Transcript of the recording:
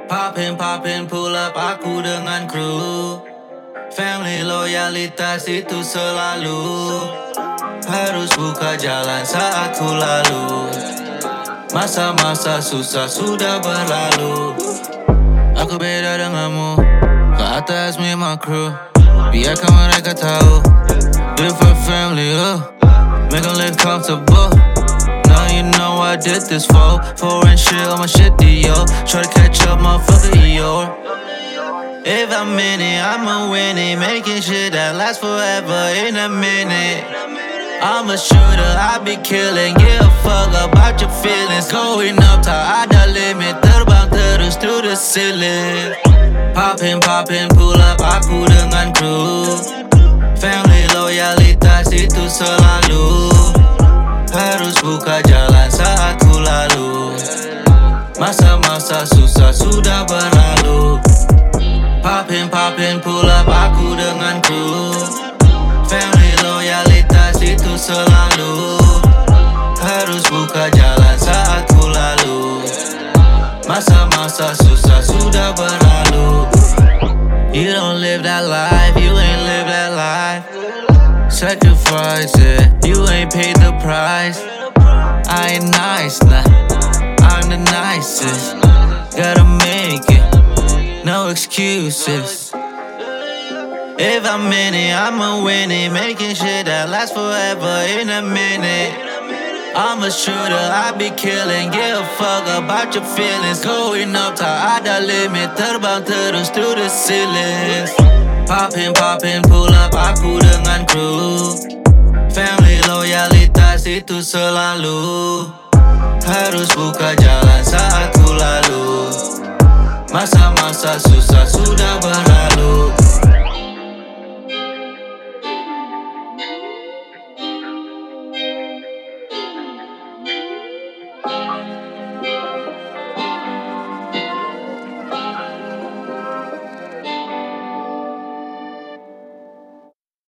Poppin', pull up aku dengan kru. Family loyalitas itu selalu. Harus buka jalan saat ku lalu. Masa-masa susah sudah berlalu. Aku beda denganmu, ke atas me my crew. Biarkan mereka tahu, different family, make them live comfortable. Now you know I did this for foreign shit on my shit, yo. Try to catch up, motherfucker, yo. If I'm in it, I'ma win it. Making shit that lasts forever in a minute. I'm a shooter, I be killing. Give a fuck about your feelings. Going up to ada limit. Terbang terus to the ceiling. Poppin', pull up aku dengan kru. Family loyalitas itu selalu. Harus buka jalan saat ku lalu. Masa-masa susah sudah berlalu. Poppin', pull up aku dengan kru. Family loyalitas itu selalu. Harus buka jalan saat ku lalu. Masa-masa susah sudah berlalu. You don't live that life, you ain't live that life. Sacrifice it, you ain't paid the price. I ain't nice nah, I'm the nicest. Gotta make it, no excuses. If I'm in it, I'ma win it. Making shit that lasts forever in a minute. I'm a shooter, I be killing. Give a fuck about your feelings. Going up to ada limit. Terbang terus to the ceilings. Poppin', pull up aku dengan kru. Family loyalitas itu selalu. Harus buka jalan saat ku lalu. Masa-masa susah sudah berlalu.